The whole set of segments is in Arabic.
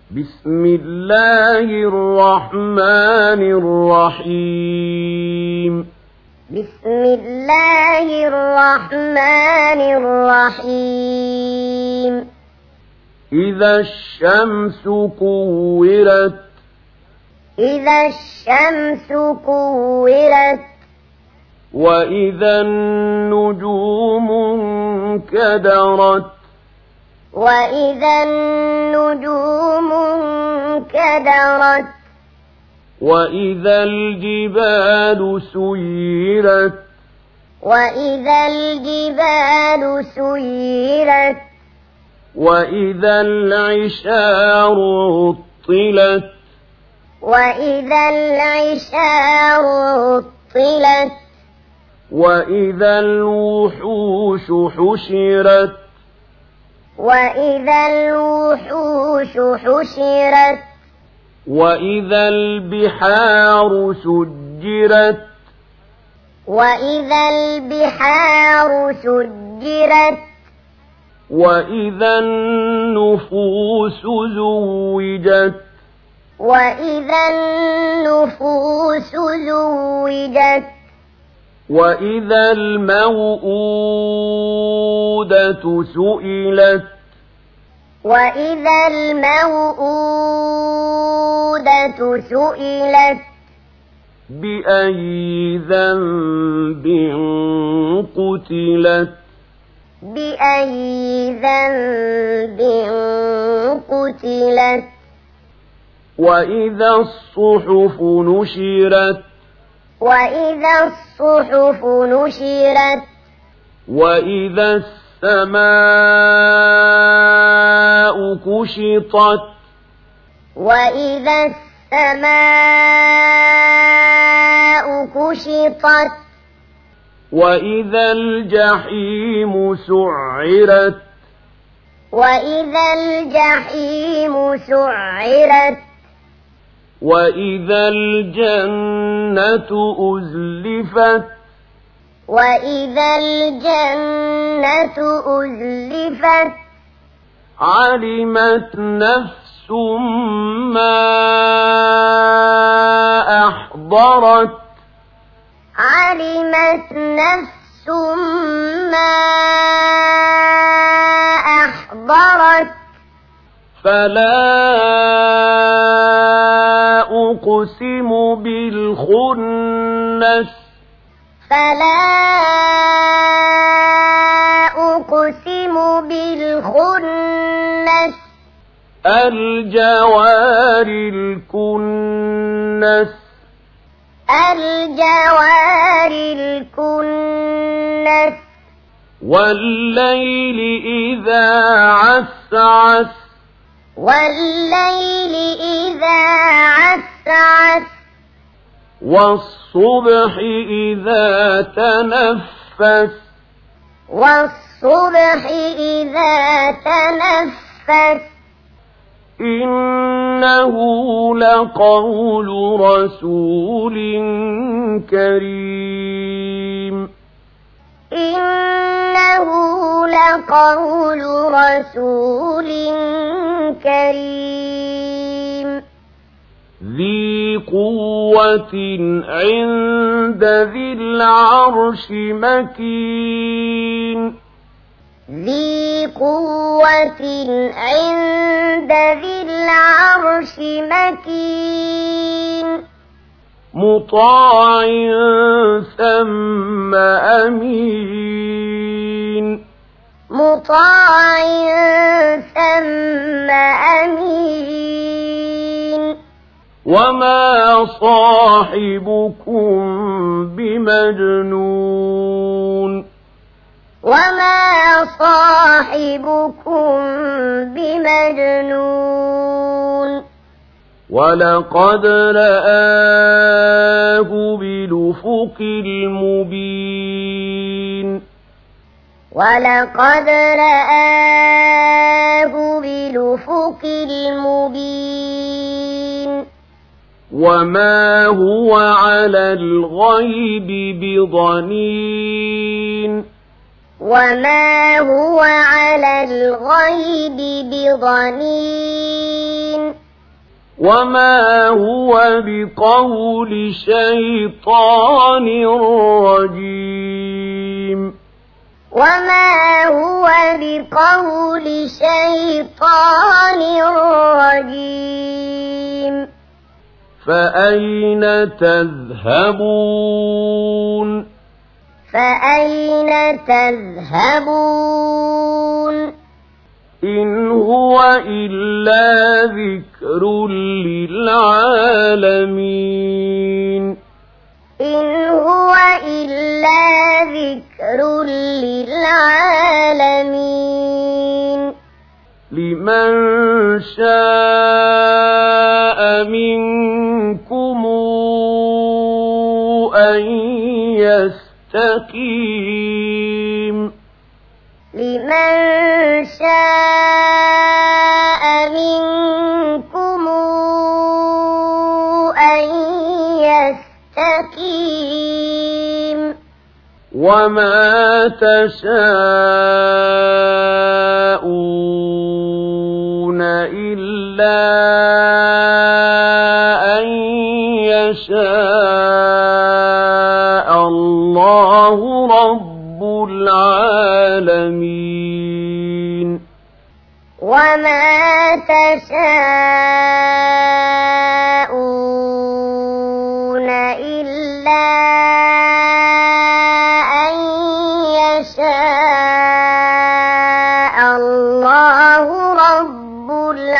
بسم الله الرحمن الرحيم بسم الله الرحمن الرحيم إذا الشمس كورت إذا الشمس كورت وإذا النجوم انكدرت وإذا النجوم انكدرت وإذا الجبال سيرت وإذا الجبال سيرت وإذا العشار عطلت وإذا العشار عطلت وإذا الوحوش حشرت وإذا الوحوش حشرت وإذا البحار سجرت وإذا البحار سجرت وإذا النفوس زوجت وإذا النفوس زوجت وإذا الموءودة سئلت وإذا الموءودة سئلت بأي ذنب قتلت بأي ذنب قتلت وإذا الصحف نشرت وإذا الصحف نشرت وإذا السماء كشطت وإذا السماء كشطت وإذا الجحيم سعرت وإذا الجحيم سعرت وإذا الجنة أزلفت وإذا الجنة أزلفت علمت نفس ما أحضرت علمت نفس ما أحضرت فلا أقسم بالخنس فلا أقسم بالخنس الجوار الكنس الجوار الكنس والليل إذا عسعس والليل إذا عسعس والصبح إذا تنفس والصبح إذا تنفس إنه لقول رسول كريم إنه لقول رسول كريم ذي قوة عند ذي العرش مكين ذي قوة عند ذي العرش مكين مطاع ثم أمين مطاع ثم أمين وما صاحبكم بمجنون وما صاحبكم بمجنون ولقد رآه بالأفق المبين ولقد رآه بالأفق المبين وما هو على الغيب بضنين وما هو على الغيب بضنين وما هو بقول شيطان رجيم وما هو بقول شيطان رجيم فأين تذهبون فأين تذهبون إن هو إلا ذكر للعالمين إن هو إلا ذكر للعالمين لمن شاء منكم أن يستقيم لمن شاء منكم أن يستقيم وما تشاءون إلا أن يشاء الله رب العالمين وما تشاءون إلا أن يشاء الله رب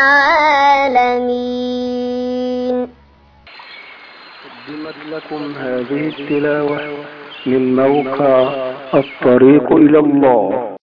العالمين. قدمت لكم هذه التلاوة من موقع الطريق إلى الله.